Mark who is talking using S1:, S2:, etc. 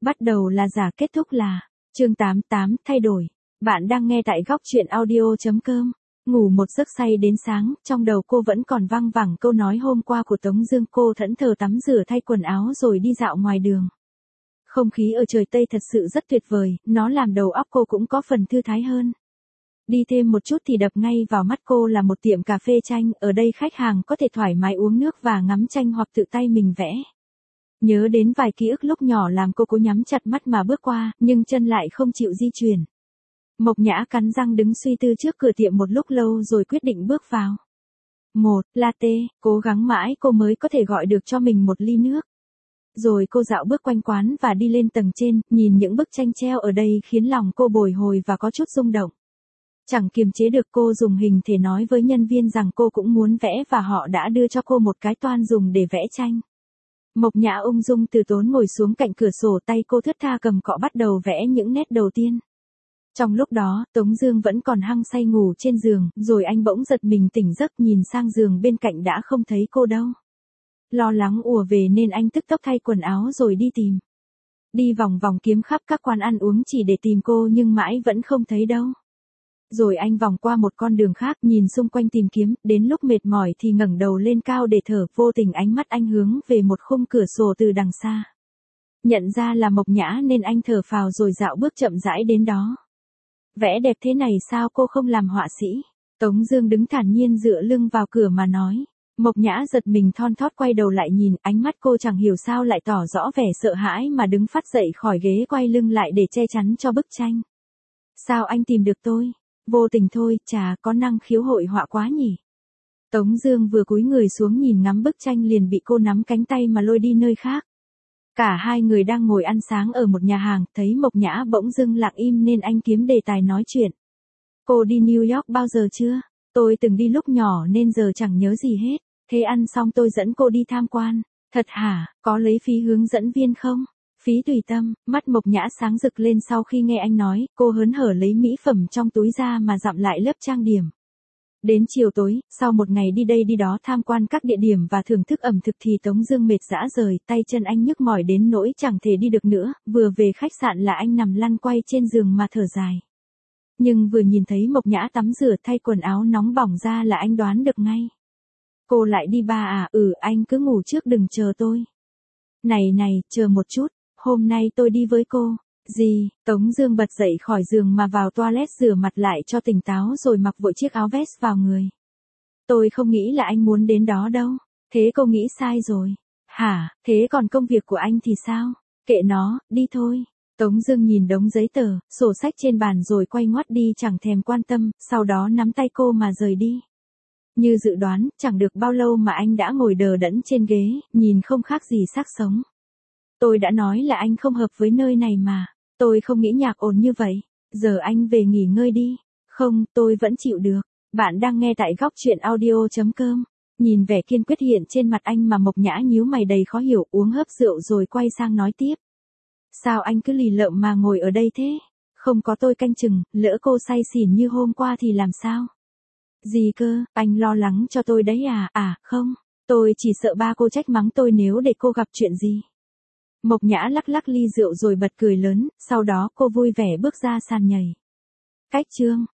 S1: Bắt đầu là giả, kết thúc là. Chương 88, thay đổi. Bạn đang nghe tại góc truyện audio.com. Ngủ một giấc say đến sáng, trong đầu cô vẫn còn văng vẳng câu nói hôm qua của Tống Dương. Cô thẫn thờ tắm rửa thay quần áo rồi đi dạo ngoài đường. Không khí ở trời Tây thật sự rất tuyệt vời, nó làm đầu óc cô cũng có phần thư thái hơn. Đi thêm một chút thì đập ngay vào mắt cô là một tiệm cà phê tranh, ở đây khách hàng có thể thoải mái uống nước và ngắm tranh hoặc tự tay mình vẽ. Nhớ đến vài ký ức lúc nhỏ làm cô cố nhắm chặt mắt mà bước qua, nhưng chân lại không chịu di chuyển. Mộc Nhã cắn răng đứng suy tư trước cửa tiệm một lúc lâu rồi quyết định bước vào. Một latte, cố gắng mãi cô mới có thể gọi được cho mình một ly nước. Rồi cô dạo bước quanh quán và đi lên tầng trên, nhìn những bức tranh treo ở đây khiến lòng cô bồi hồi và có chút rung động. Chẳng kiềm chế được, cô dùng hình thể nói với nhân viên rằng cô cũng muốn vẽ và họ đã đưa cho cô một cái toan dùng để vẽ tranh. Mộc Nhã ung dung từ tốn ngồi xuống cạnh cửa sổ, tay cô thướt tha cầm cọ bắt đầu vẽ những nét đầu tiên. Trong lúc đó, Tống Dương vẫn còn hăng say ngủ trên giường, rồi anh bỗng giật mình tỉnh giấc, nhìn sang giường bên cạnh đã không thấy cô đâu. Lo lắng ùa về nên anh tức tốc thay quần áo rồi đi tìm. Đi vòng vòng kiếm khắp các quán ăn uống chỉ để tìm cô nhưng mãi vẫn không thấy đâu. Rồi anh vòng qua một con đường khác, nhìn xung quanh tìm kiếm, đến lúc mệt mỏi thì ngẩng đầu lên cao để thở, vô tình ánh mắt anh hướng về một khung cửa sổ từ đằng xa. Nhận ra là Mộc Nhã nên anh thở phào rồi dạo bước chậm rãi đến đó. Vẽ đẹp thế này sao cô không làm họa sĩ? Tống Dương đứng thản nhiên dựa lưng vào cửa mà nói. Mộc Nhã giật mình thon thót quay đầu lại nhìn, ánh mắt cô chẳng hiểu sao lại tỏ rõ vẻ sợ hãi mà đứng phắt dậy khỏi ghế, quay lưng lại để che chắn cho bức tranh. Sao anh tìm được tôi? Vô tình thôi, chà, có năng khiếu hội họa quá nhỉ. Tống Dương vừa cúi người xuống nhìn ngắm bức tranh liền bị cô nắm cánh tay mà lôi đi nơi khác. Cả hai người đang ngồi ăn sáng ở một nhà hàng, thấy Mộc Nhã bỗng dưng lặng im nên anh kiếm đề tài nói chuyện. Cô đi New York bao giờ chưa? Tôi từng đi lúc nhỏ nên giờ chẳng nhớ gì hết. Thế ăn xong tôi dẫn cô đi tham quan. Thật hả? Có lấy phí hướng dẫn viên không? Phí tùy tâm. Mắt Mộc Nhã sáng rực lên sau khi nghe anh nói, cô hớn hở lấy mỹ phẩm trong túi ra mà dặm lại lớp trang điểm. Đến chiều tối, sau một ngày đi đây đi đó tham quan các địa điểm và thưởng thức ẩm thực thì Tống Dương mệt rã rời, tay chân anh nhức mỏi đến nỗi chẳng thể đi được nữa. Vừa về khách sạn là anh nằm lăn quay trên giường mà thở dài. Nhưng vừa nhìn thấy Mộc Nhã tắm rửa thay quần áo nóng bỏng ra là anh đoán được ngay. Cô lại đi ba à? Anh cứ ngủ trước đừng chờ tôi. Này, chờ một chút, hôm nay tôi đi với cô. Gì? Tống Dương bật dậy khỏi giường mà vào toilet rửa mặt lại cho tỉnh táo rồi mặc vội chiếc áo vest vào người. Tôi không nghĩ là anh muốn đến đó đâu. Thế cô nghĩ sai rồi. Hả? Thế còn công việc của anh thì sao? Kệ nó, đi thôi. Tống Dương nhìn đống giấy tờ, sổ sách trên bàn rồi quay ngoắt đi chẳng thèm quan tâm, sau đó nắm tay cô mà rời đi. Như dự đoán, chẳng được bao lâu mà anh đã ngồi đờ đẫn trên ghế, nhìn không khác gì xác sống. Tôi đã nói là anh không hợp với nơi này mà. Tôi không nghĩ nhạc ồn như vậy. Giờ anh về nghỉ ngơi đi. Không, tôi vẫn chịu được. Bạn đang nghe tại góc truyện audio.com. Nhìn vẻ kiên quyết hiện trên mặt anh mà Mộc Nhã nhíu mày đầy khó hiểu, uống hớp rượu rồi quay sang nói tiếp. Sao anh cứ lì lợm mà ngồi ở đây thế? Không có tôi canh chừng, lỡ cô say xỉn như hôm qua thì làm sao? Gì cơ, anh lo lắng cho tôi đấy à? Không, tôi chỉ sợ ba cô trách mắng tôi nếu để cô gặp chuyện gì. Mộc Nhã lắc lắc ly rượu rồi bật cười lớn, sau đó cô vui vẻ bước ra sàn nhảy. Cách chương